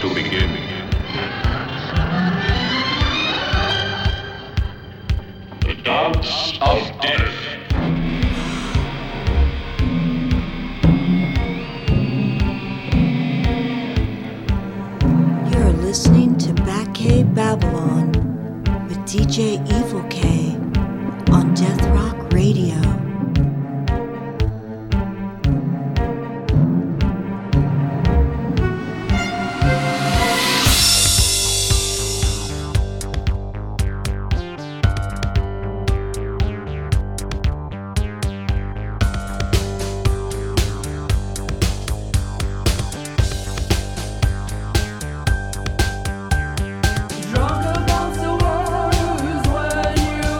to begin. The dance of death. You're listening to Batcave Babylon with DJ Evil K on Death Rock Radio. Drunk amongst the waters when you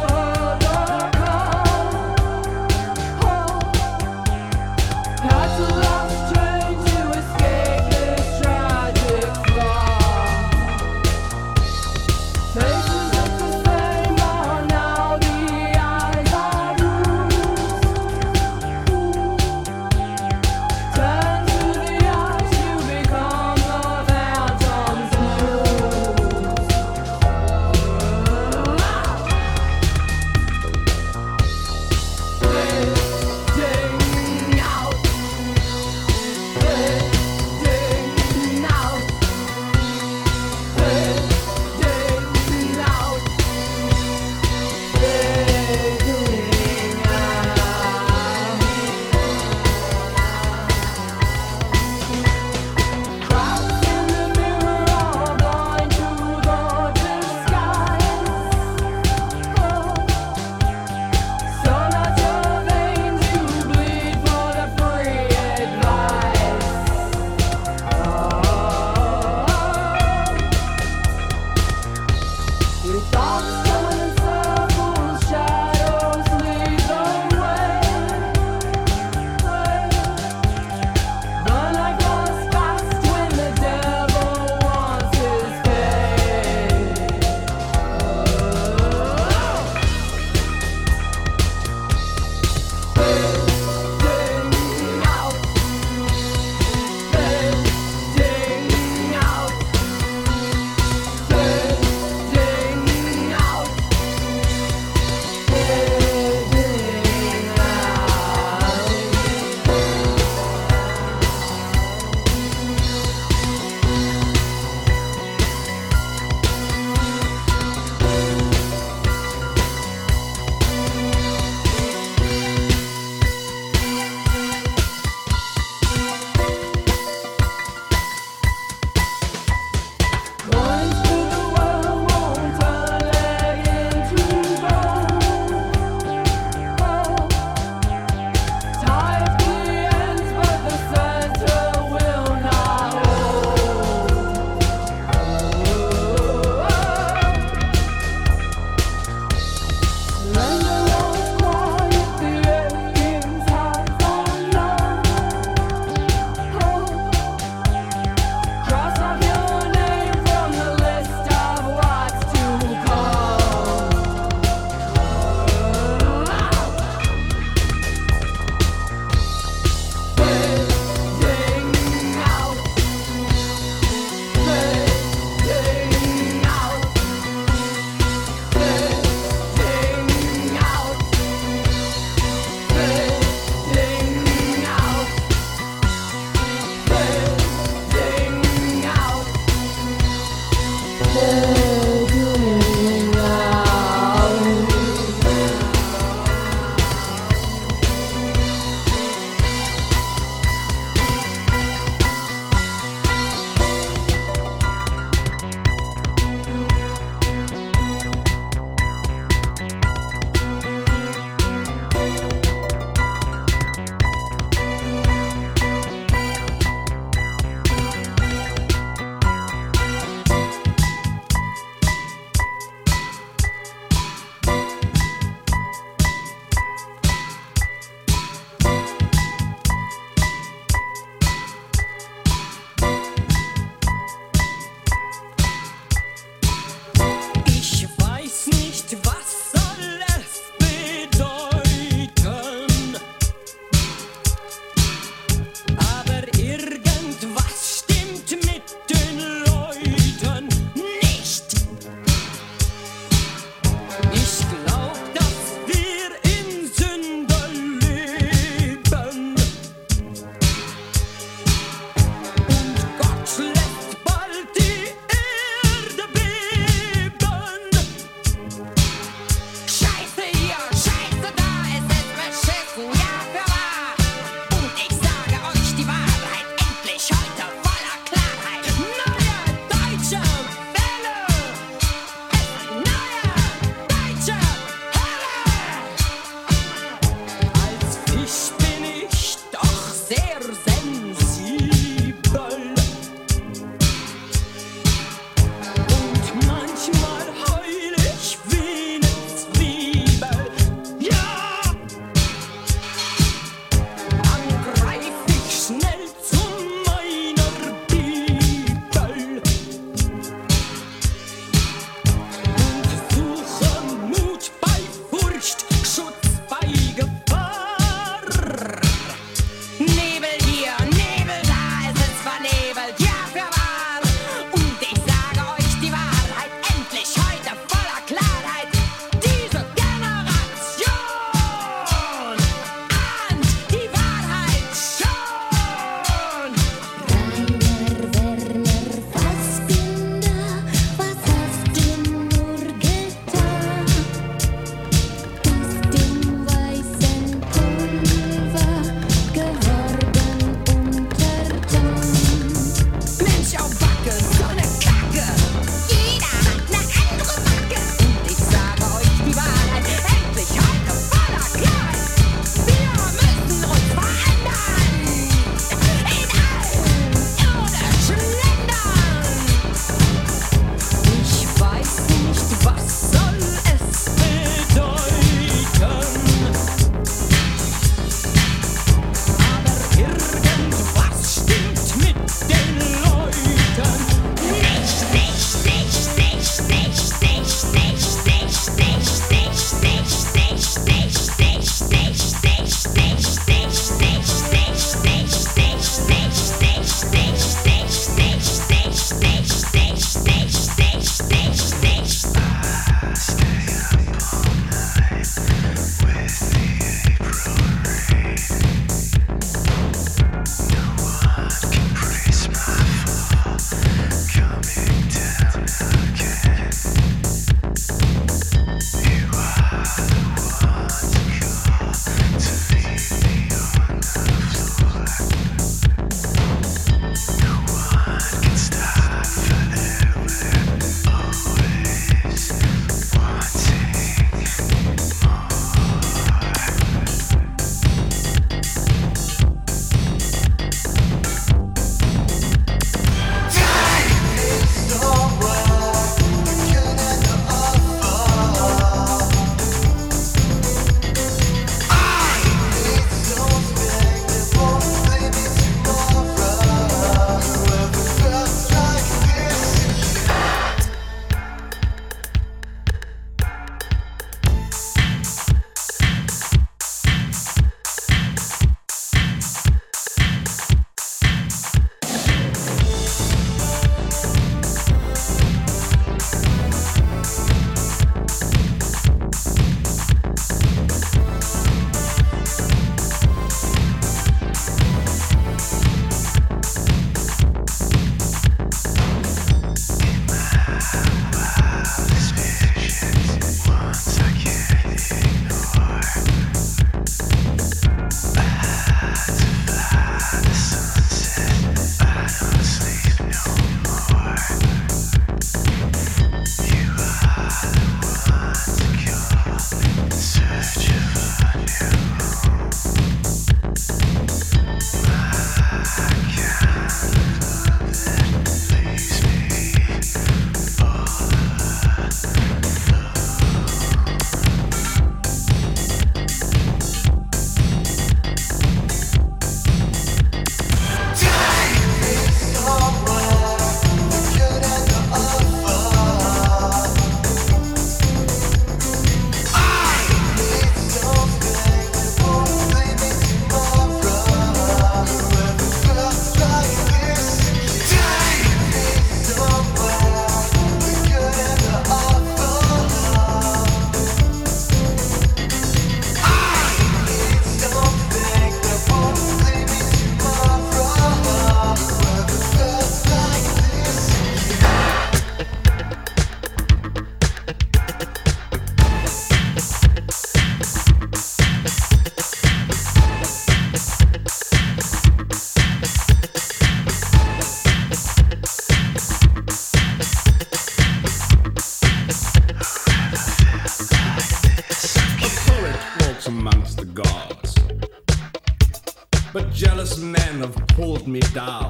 pulled me down.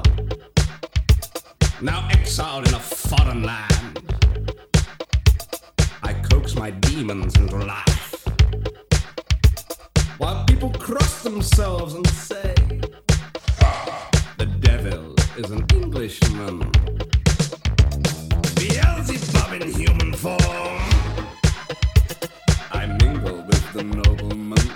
Now exiled in a foreign land, I coax my demons into life, while people cross themselves and say, the devil is an Englishman. Beelzebub in human form, I mingle with the nobleman.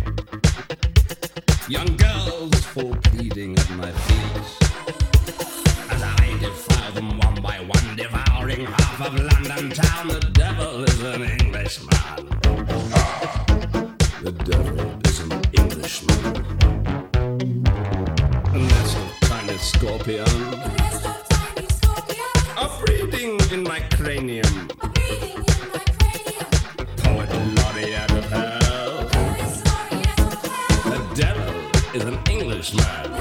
Young girls fall pleading at my feet, as I defile them one by one, devouring half of London town. The devil is an Englishman. The devil is an Englishman. Nest of tiny scorpion, a breeding in my cranium. Poet laureate of hell. The devil is an Englishman.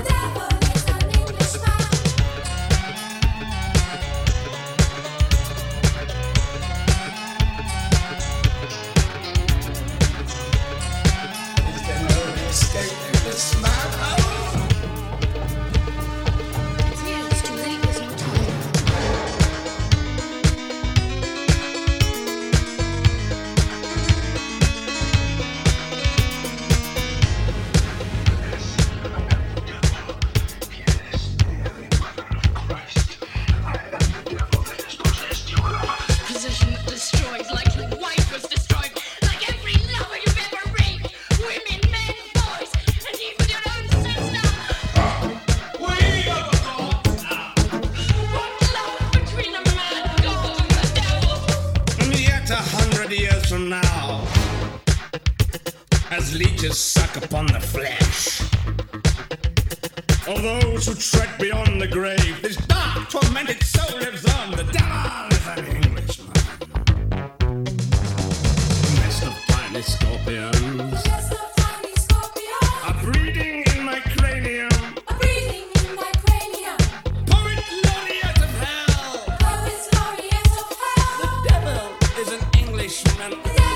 Suck upon the flesh of those who tread beyond the grave. This dark, tormented soul lives on. The devil is an Englishman. Nest of tiny scorpions, a breeding in my cranium. Poet laureate of hell. The devil is an Englishman.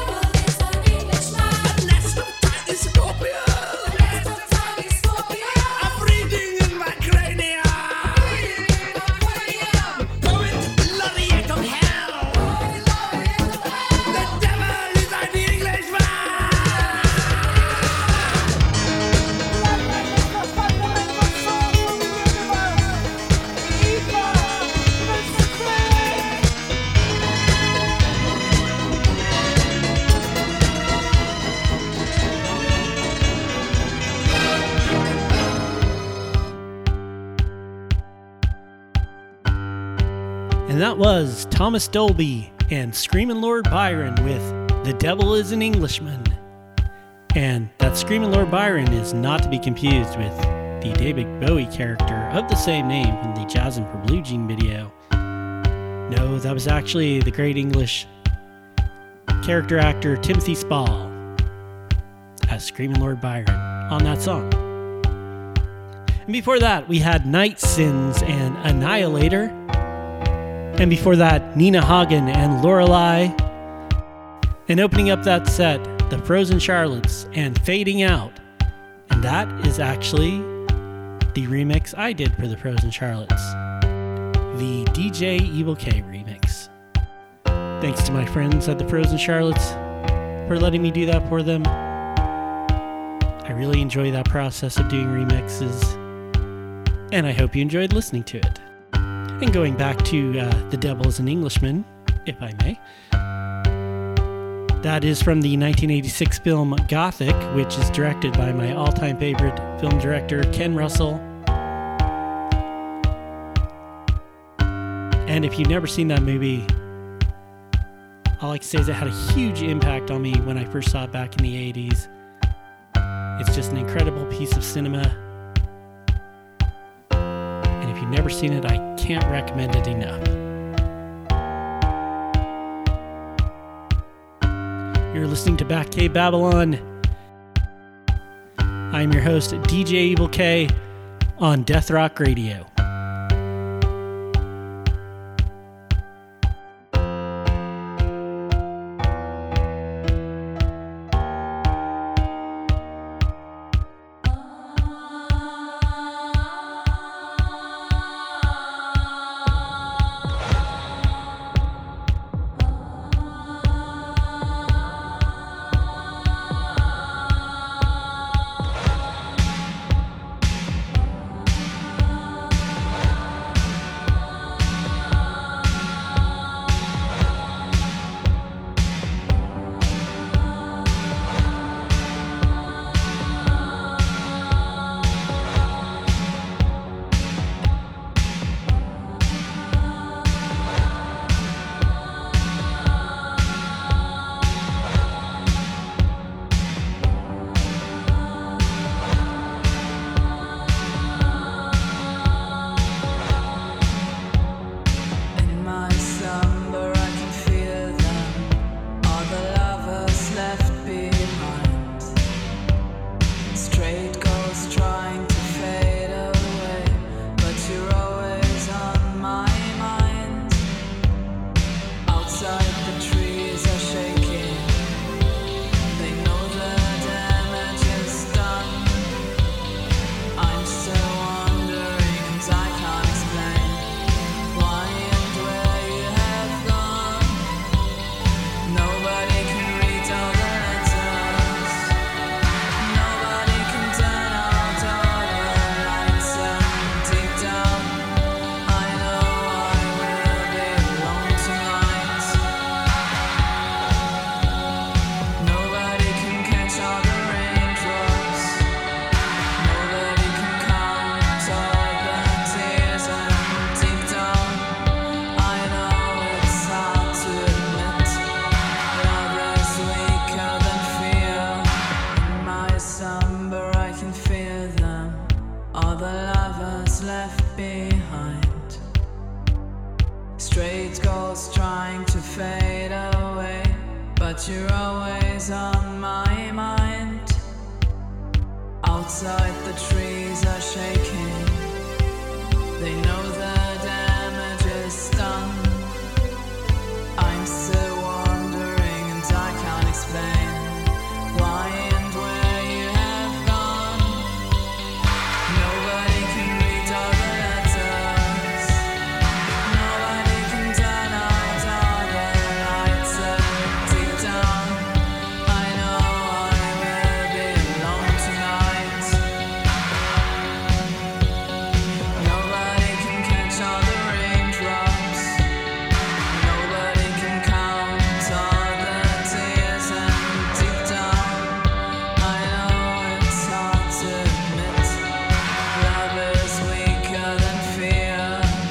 And that was Thomas Dolby and Screamin' Lord Byron with The Devil is an Englishman. And that Screamin' Lord Byron is not to be confused with the David Bowie character of the same name from the Jazzin' for Blue Jean video. No, that was actually the great English character actor Timothy Spall as Screamin' Lord Byron on that song. And before that, we had Night Sins and Annihilator. And before that, Nina Hagen and Lorelei. And opening up that set, the Frozen Charlottes and Fading Out. And that is actually the remix I did for the Frozen Charlottes. The DJ Evil K remix. Thanks to my friends at the Frozen Charlottes for letting me do that for them. I really enjoy that process of doing remixes. And I hope you enjoyed listening to it. And going back to The Devil is an Englishman, if I may. That is from the 1986 film Gothic, which is directed by my all-time favorite film director, Ken Russell. And if you've never seen that movie, all I can say is it had a huge impact on me when I first saw it back in the 80s. It's just an incredible piece of cinema. And if you've never seen it, I can't recommend it enough. You're listening to Batcave Babylon. I'm your host, DJ Evil K, on Death Rock Radio. behind. Straight goals trying to fade away, but you're always on my mind. Outside the trees are shaking, they know the damage is done. I'm still wondering and I can't explain why and where you have gone. Nobody can read all the letters, nobody can turn out all the lights. Deep down I know I will be alone tonight. Nobody can catch all the raindrops, nobody can count all the tears. And deep down I know it's hard to admit, love is weaker than fear.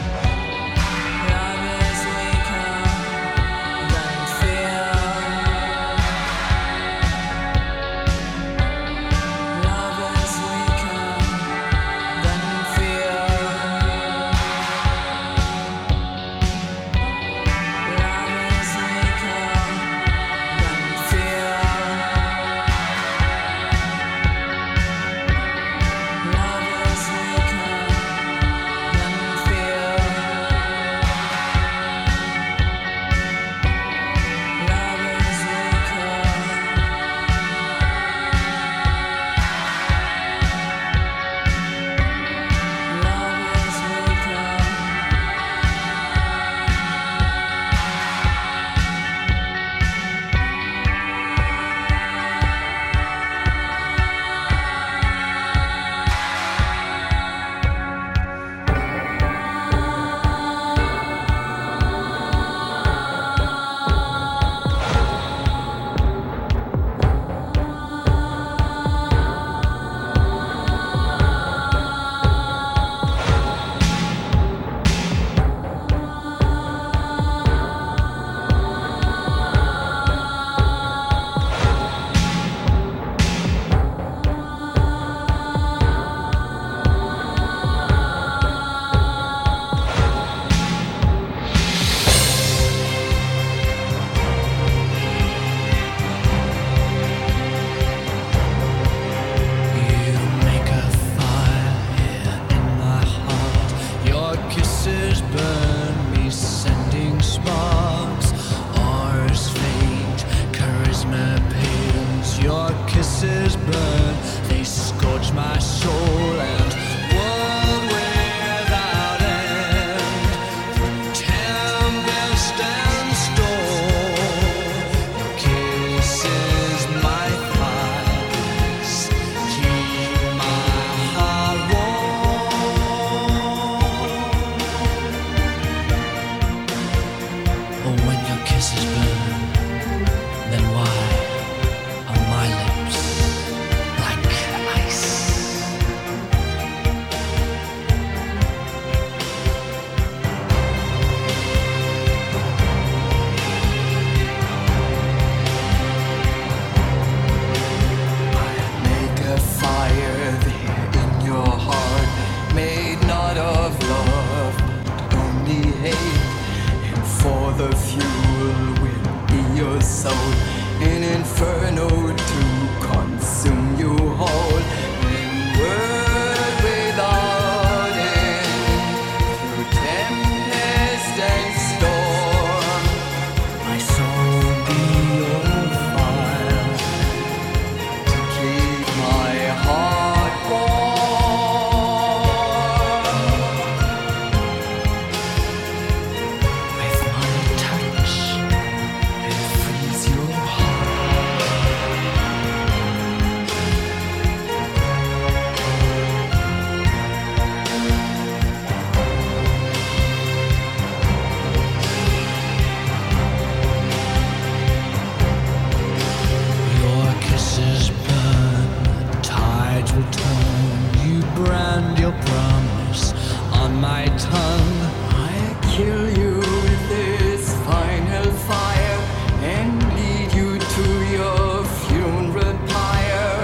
Love is weaker than fear. Love is weaker than fear. Love is weaker than fear. Love is weaker than fear. Love is weaker. Love is weaker. You make a fire here in my heart. Your kisses burn me, sending sparks. Ours fade, charisma pales. Your kisses burn, they scorch my soul. And world without end, tempest and storm. Your kisses, my fires, keep my heart warm. Oh, when your kisses burn, then why are my lips like ice? Make a fire there in your heart, made not of love, but only hate. And for the fuel will be your soul, an inferno to consume you whole. And word without end, through tempest and storm, my soul be your fire to keep my heart warm. With my touch, and freeze your Your kisses burn, the tides will turn. You brand your promise on my tongue. I kill you with this final fire and lead you to your funeral pyre.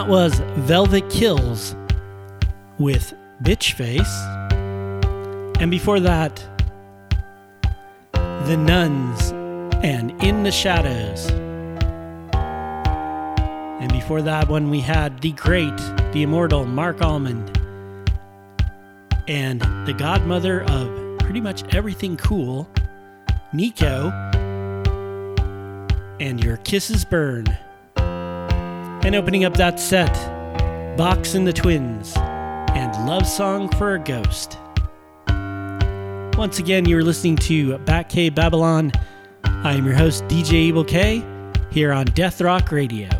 was Velvet Kills with Bitch Face. And before that, The Nuns and In the Shadows. And before that one, we had the great, the immortal Mark Almond and the godmother of pretty much everything cool, Nico, and Your Kisses Burn. And opening up that set, Box and the Twins and Love Song for a Ghost. Once again, you're listening to Batcave Babylon. I am your host, DJ Evil K, here on Death Rock Radio.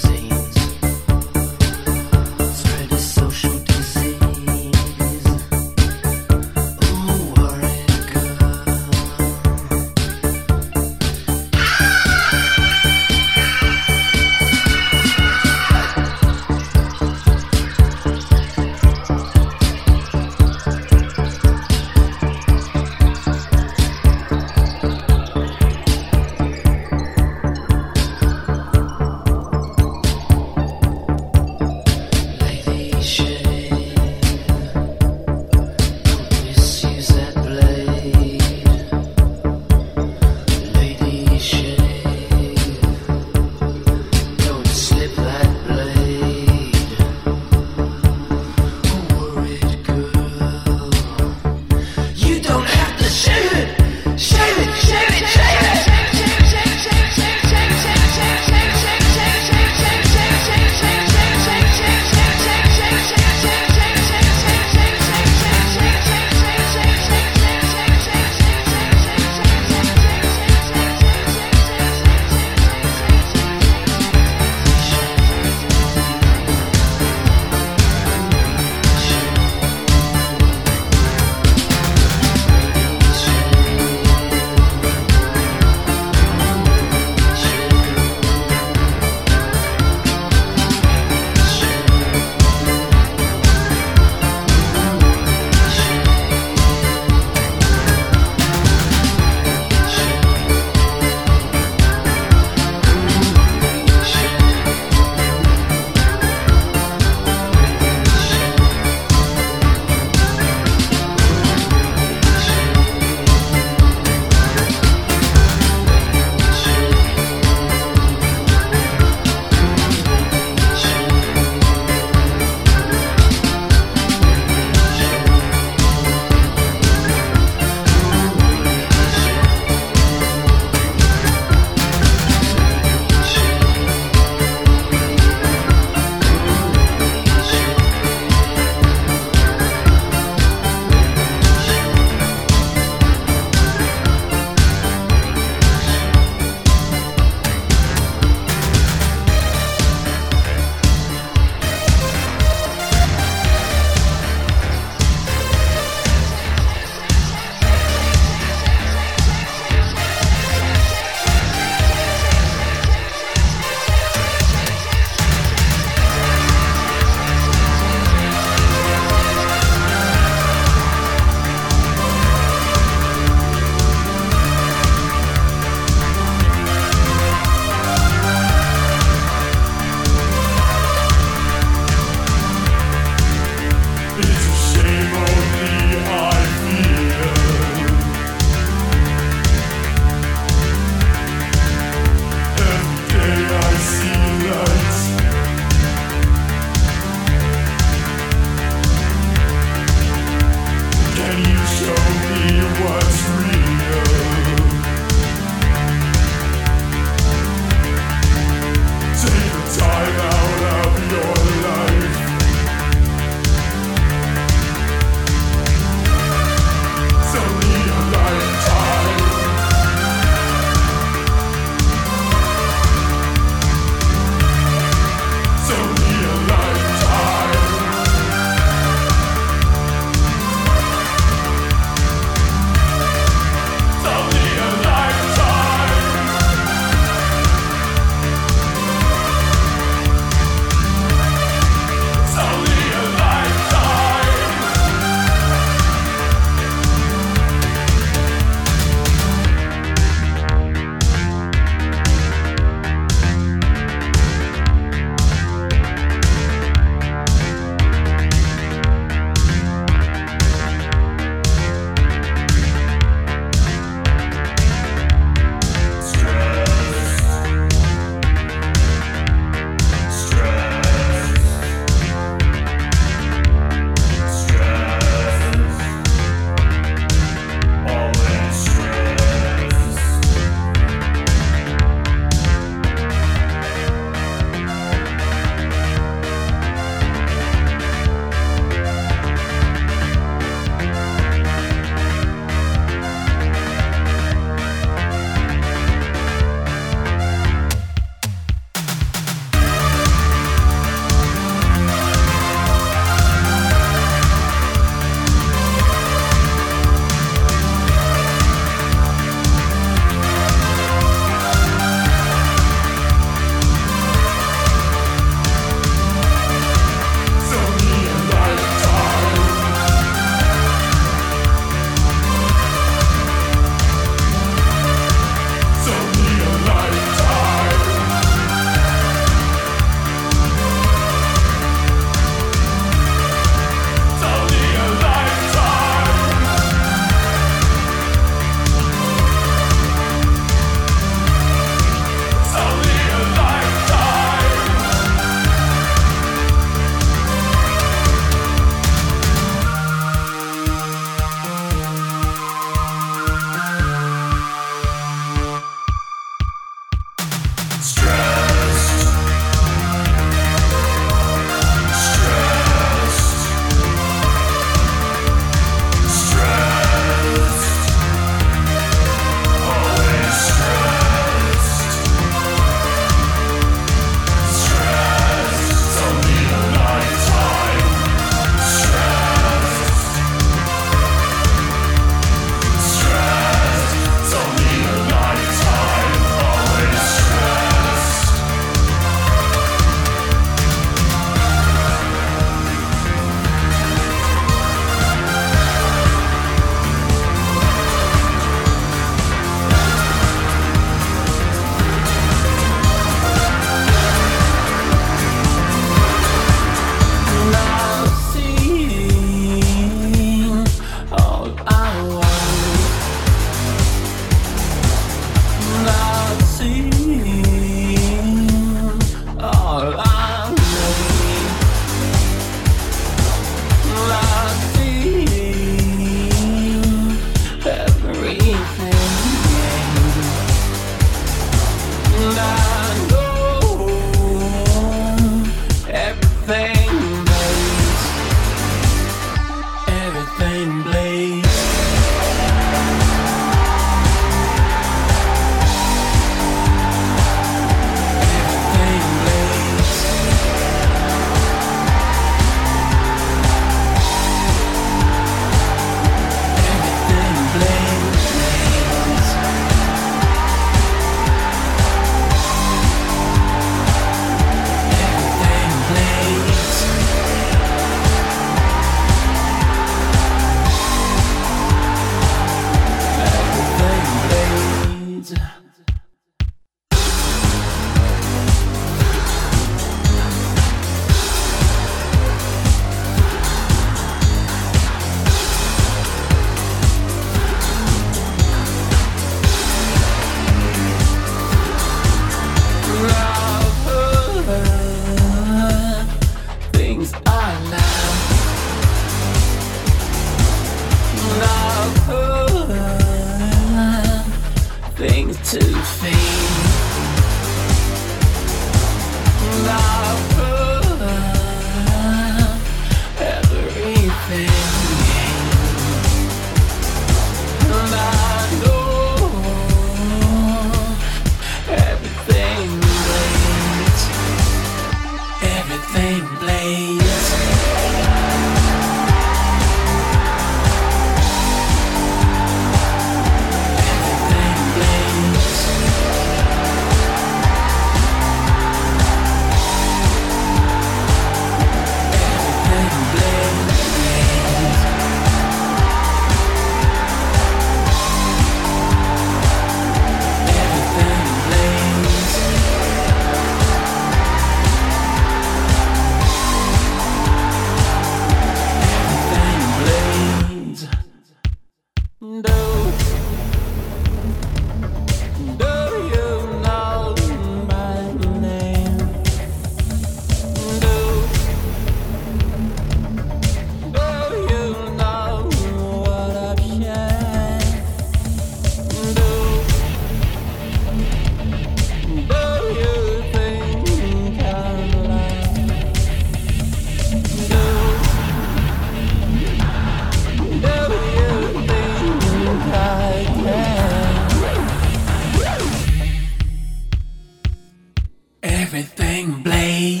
Everything blazed.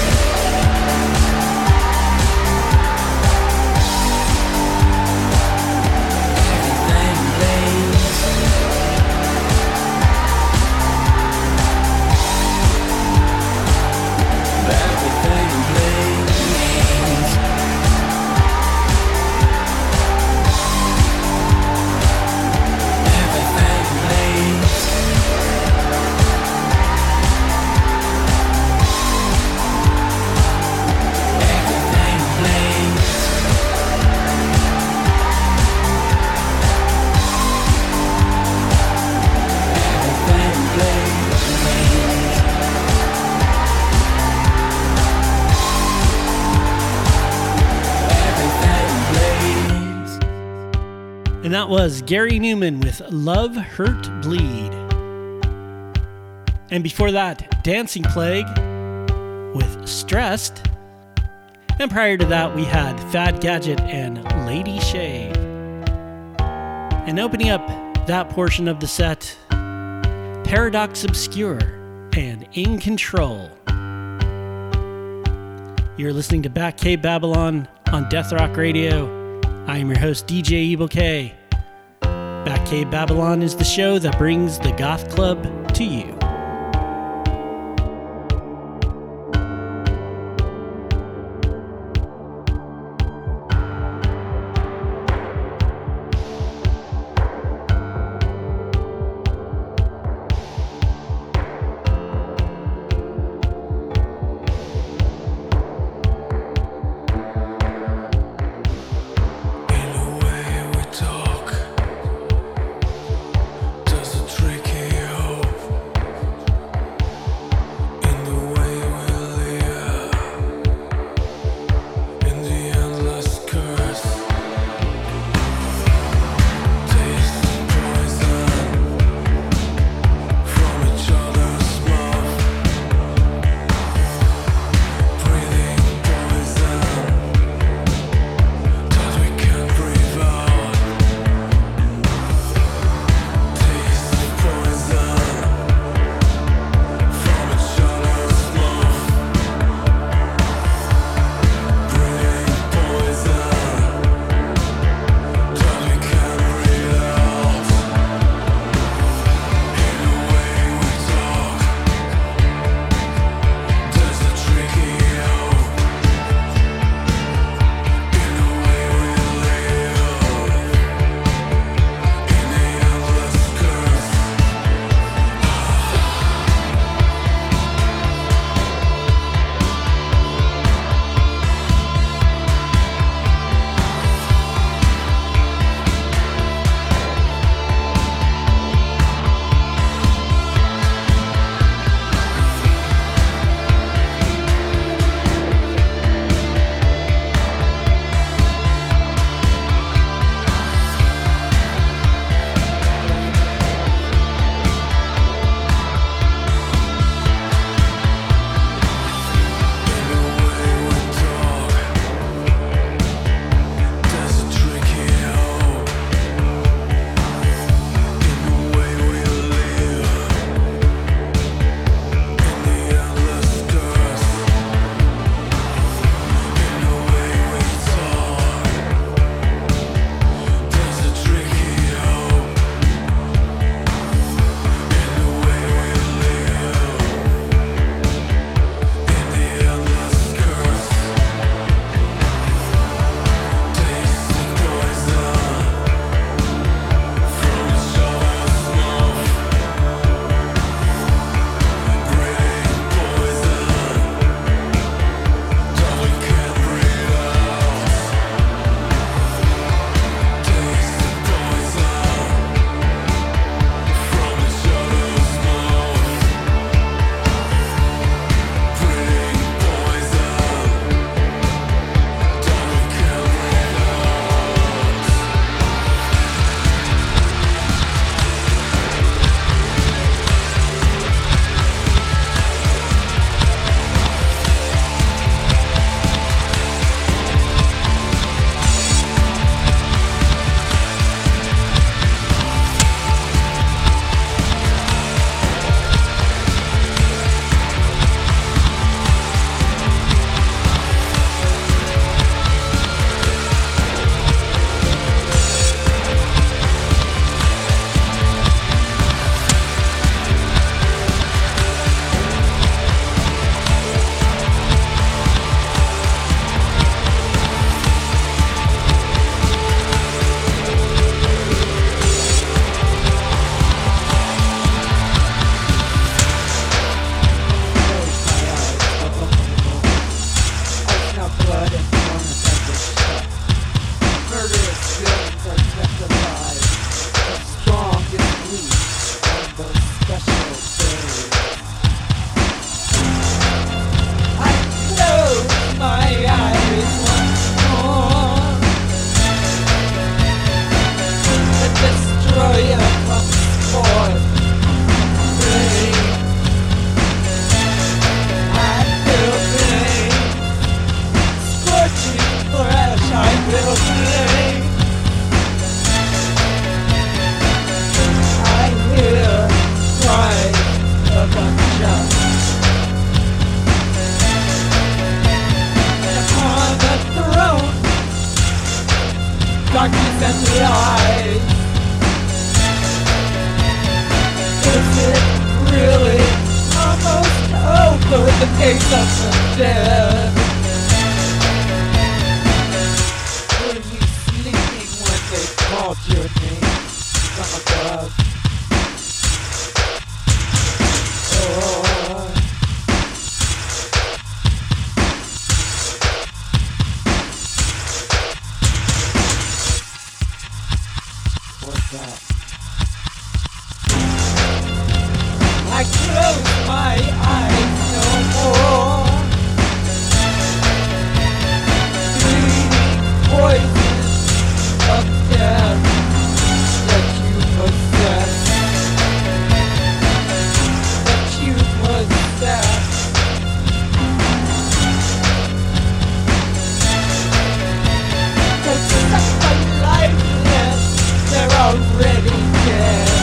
And that was Gary Newman with Love, Hurt, Bleed. And before that, Dancing Plague with Stressed. And prior to that, we had Fad Gadget and Lady Shave. And opening up that portion of the set, Paradox Obscure and In Control. You're listening to Back Cave Babylon on Death Rock Radio. I am your host, DJ Evil K. Back Cave Babylon is the show that brings the Goth Club to you. Does a tricky hope eyes. Is it really almost over the case of the dead? Were you sleeping when they called your name from above? Oh. What's that? I close my eyes no more. Bleeding poison of death that you possess. That you possess. Cause such a lifeless, they're already dead.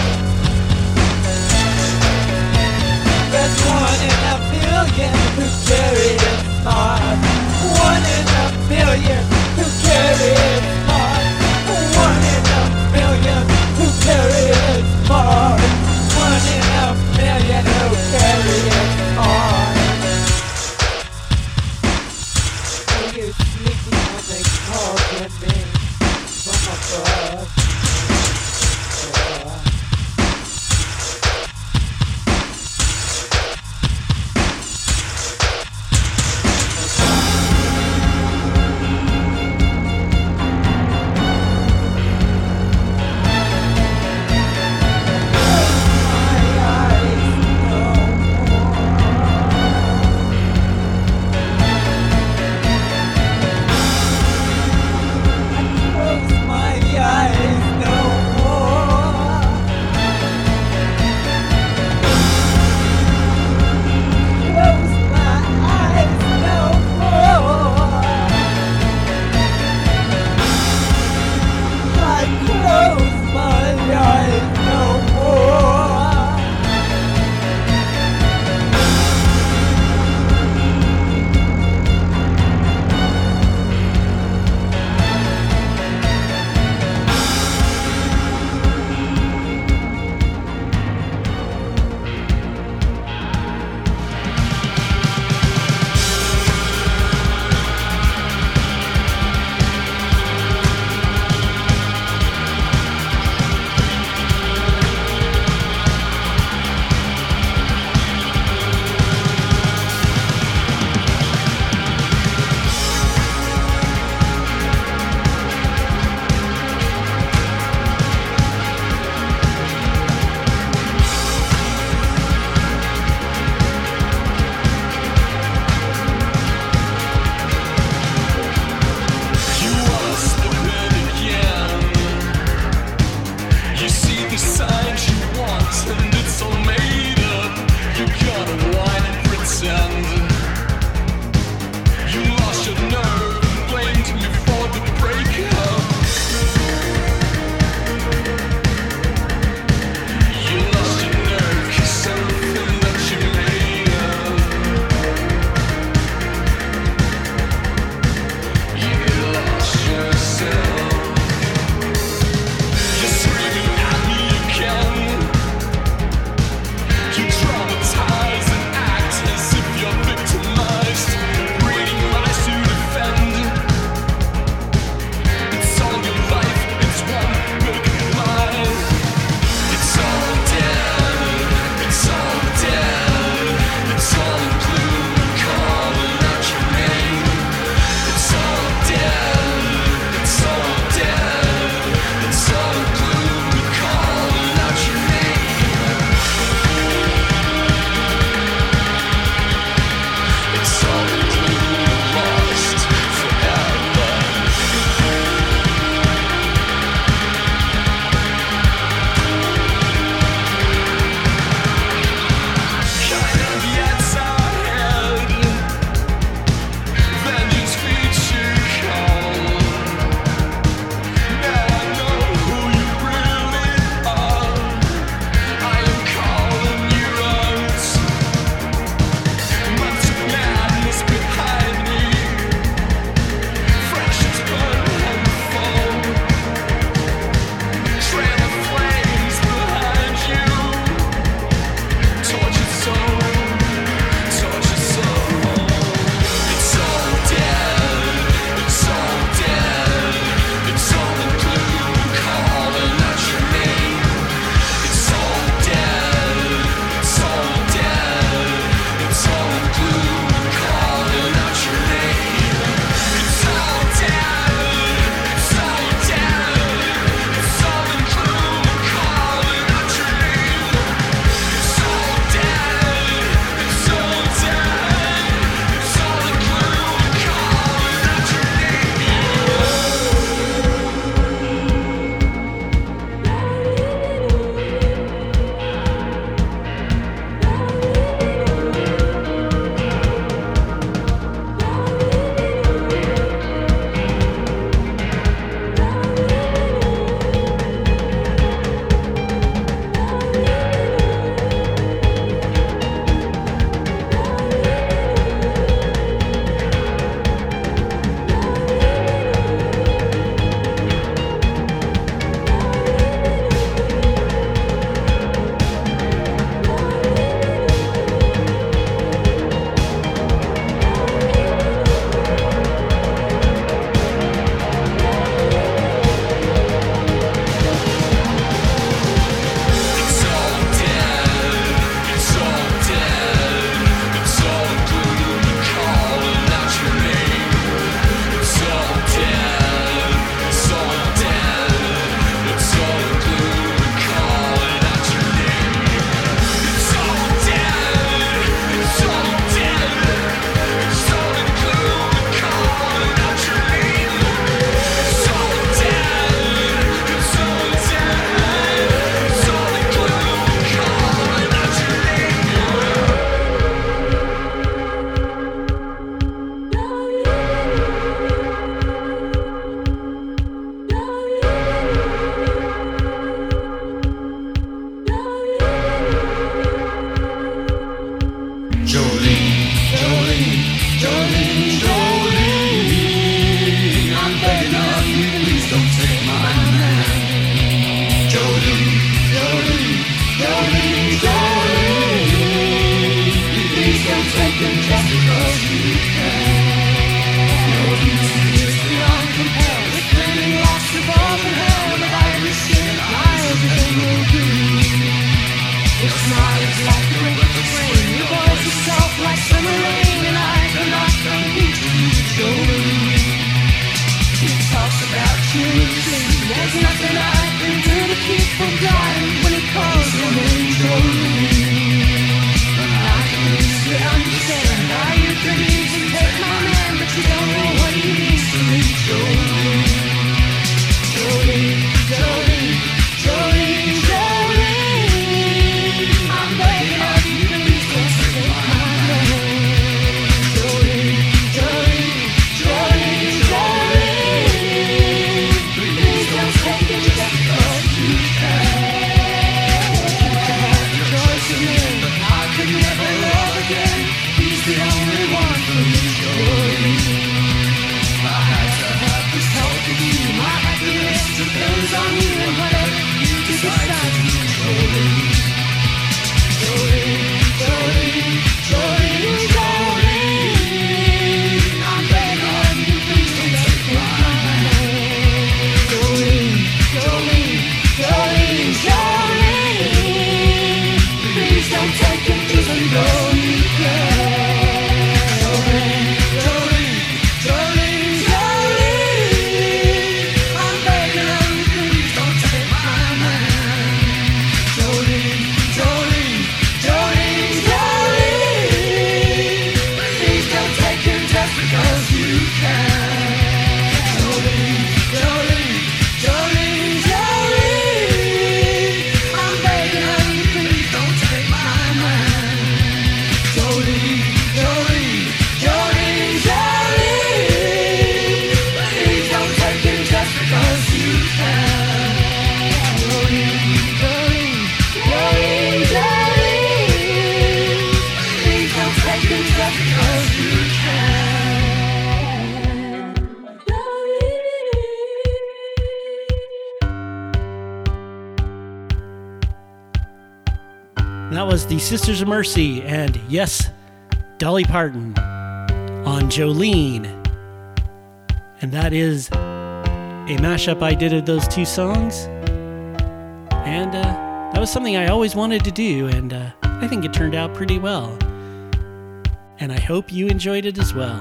There's 1 in a billion who carry it smart. 1 in a billion who carry it smart. 1 in a billion who carry it smart. 1 in a million who carry it smart. Were you sleeping when they called your name from above? Jolene, Jolene, Jolene, Jolene, I'm begging of you, please don't take my man. Jolene, Jolene, Jolene, Jolene, please don't take him just because you can. Your beauty is beyond compare, the flaming locks of auburn hair, the ivory skin, eyes of emerald green. Your smile is like the wind of spring, your voice is soft like summer rain, and I cannot compete with you, Jolene. He talks about you and sings, there's nothing I can do to keep from dying when he calls your name, Jolene. And I can easily understand how you could easily take my man, but you don't know what he means to me, Jolene. Jolene, Jolene, Jolene, Jolene, I'm begging of you, please don't take my man. Jolene, Jolene, Jolene, Jolene, please don't take him just because you can. You can have the choice of me, but I could never love again. He's the only one for me, Jolene. I had to have this talk with you. My happiness depends on you and whatever you decide to do, Jolene. Jolene, Jolene, Jolene, Jolene, I'm begging of you, please don't take my hand. Jolene, Jolene, Jolene, Jolene, please don't take him even though you can. Jolene, Jolene, Jolene, Jolene, I'm begging of you, please don't take my man. Jolene, Jolene, Jolene, Jolene, please don't take him just because you can. Jolene, Jolene, Jolene, Jolene, I'm begging of you, please don't take my man. Jolene, Jolene, Jolene, Jolene, please don't take him just because you can. Jolene, Jolene, Jolene, Jolene, please don't take him just because you can. That was the Sisters of Mercy and, yes, Dolly Parton on Jolene. And that is a mashup I did of those two songs. And that was something I always wanted to do, and I think it turned out pretty well. And I hope you enjoyed it as well.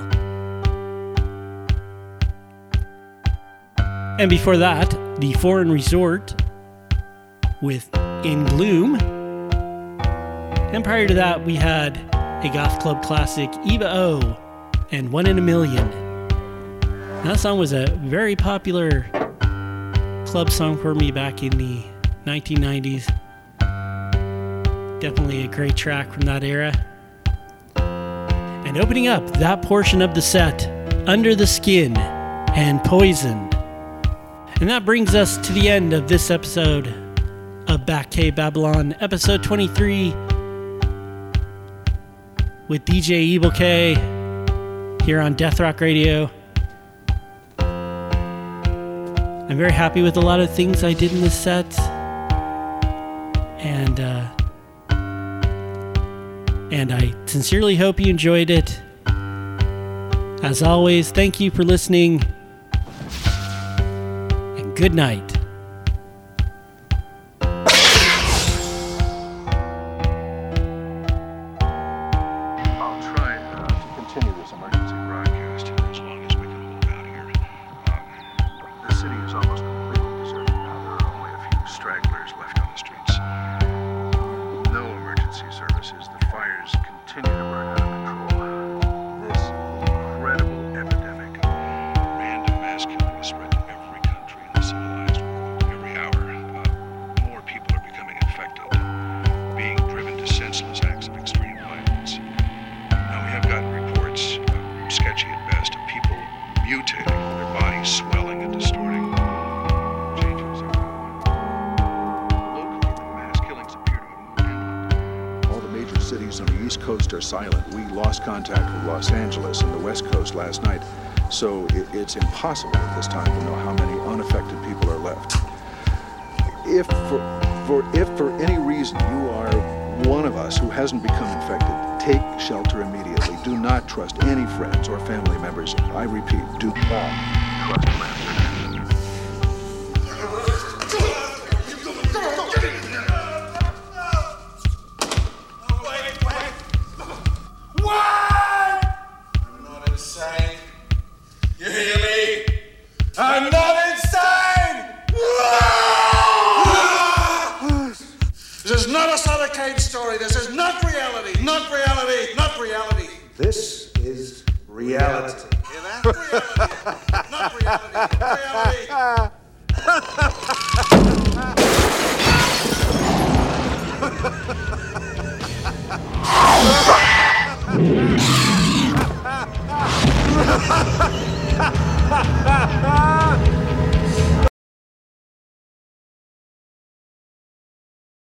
And before that, the Foreign Resort with In Gloom. And prior to that, we had a goth club classic, Eva O, and One in a Million. And that song was a very popular club song for me back in the 1990s. Definitely a great track from that era. And opening up that portion of the set, Under the Skin and Poison. And that brings us to the end of this episode of Back Cave Babylon, episode 23, with DJ Evil K here on Death Rock Radio. I'm very happy with a lot of things I did in this set, and I sincerely hope you enjoyed it. As always, thank you for listening, and good night. I'll try to continue this emergency broadcast as long as we can hold out here. The city is almost completely deserted now. There are only a few stragglers left on the streets. No emergency services. The fires continue to burn out of control. This incredible epidemic of random mass killing is spread to every country in the civilized world. Every hour, more people are becoming infected, being driven to senseless acts of extreme violence. Now, we have gotten reports, sketchy at silent. We lost contact with Los Angeles and the West Coast last night, so it's impossible at this time to know how many unaffected people are left. If for any reason you are one of us who hasn't become infected, take shelter immediately. Do not trust any friends or family members. I repeat, do not trust friends. I'm not insane. You hear me? I'm not insane! This is not a Sutter-Kane story. This is not reality. Not reality. Not reality. This is reality. Hear that? Reality. Not